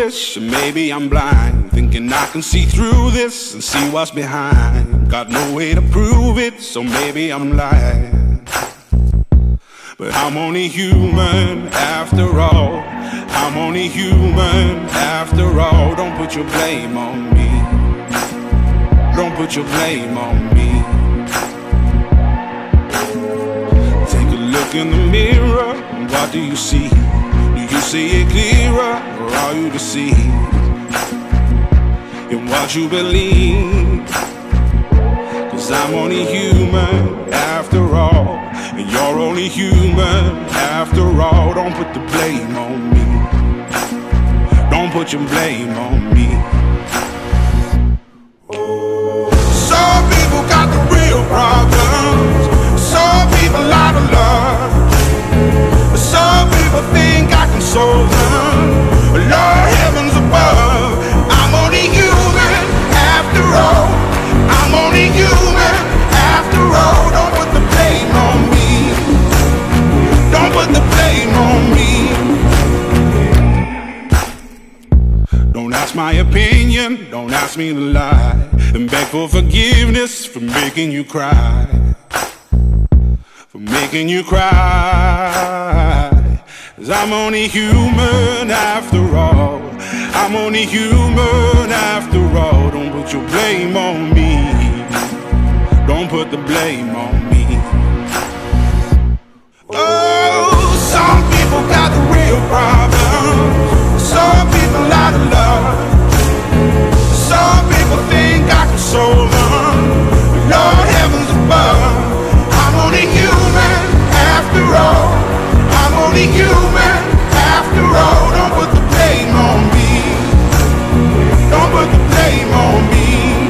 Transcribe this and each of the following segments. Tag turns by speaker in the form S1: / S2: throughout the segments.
S1: foolish, or maybe I'm blind, thinking I can see through this and see what's behind. Got no way to prove it, so maybe I'm lying. But I'm only human after all. I'm only human after all. Don't put your blame on me. Don't put your blame on me. Take a look in the mirror, what do you see? Do you see it clearer, or are you deceived in what you believe? 'Cause I'm only human after all, and you're only human after all. Don't put the blame on me. Don't put your blame on me. Some people got the real problems. Some people out of love. Some people think I can solve them. Lord, heavens above, I'm only human after all. I'm only human after all. Don't put the blame on me. Don't put the blame on me. Don't ask my opinion, don't ask me to lie, and beg for forgiveness for making you cry. For making you cry. 'Cause I'm only human after all. I'm only human after all. Don't put your blame on me. Don't put the blame on me. Oh, some people got the real problems. Some people out of love. Some people think I can solve them. Lord, heavens above, I'm only human after all. I'm only human after all. Don't put the blame on me. Don't put the blame on me.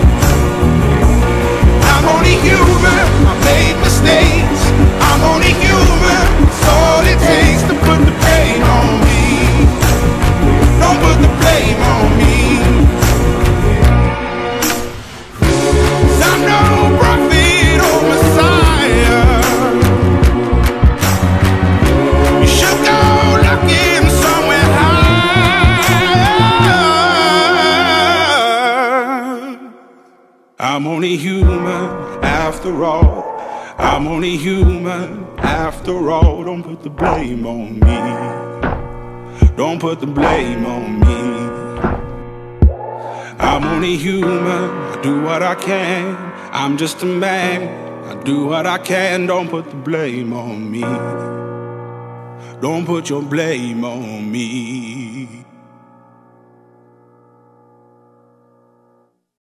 S1: I'm only human, I made mistakes. I'm only human, it's all it takes to put the blame on me. Don't put the blame on me. 'Cause I'm no prophet or Messiah. You should go looking somewhere higher. I'm only human after all. I'm only human after all. Don't put the blame on me. Don't put the blame on me. I'm only human, I do what I can. I'm just a man, I do what I can. Don't put the blame on me. Don't put your blame on me.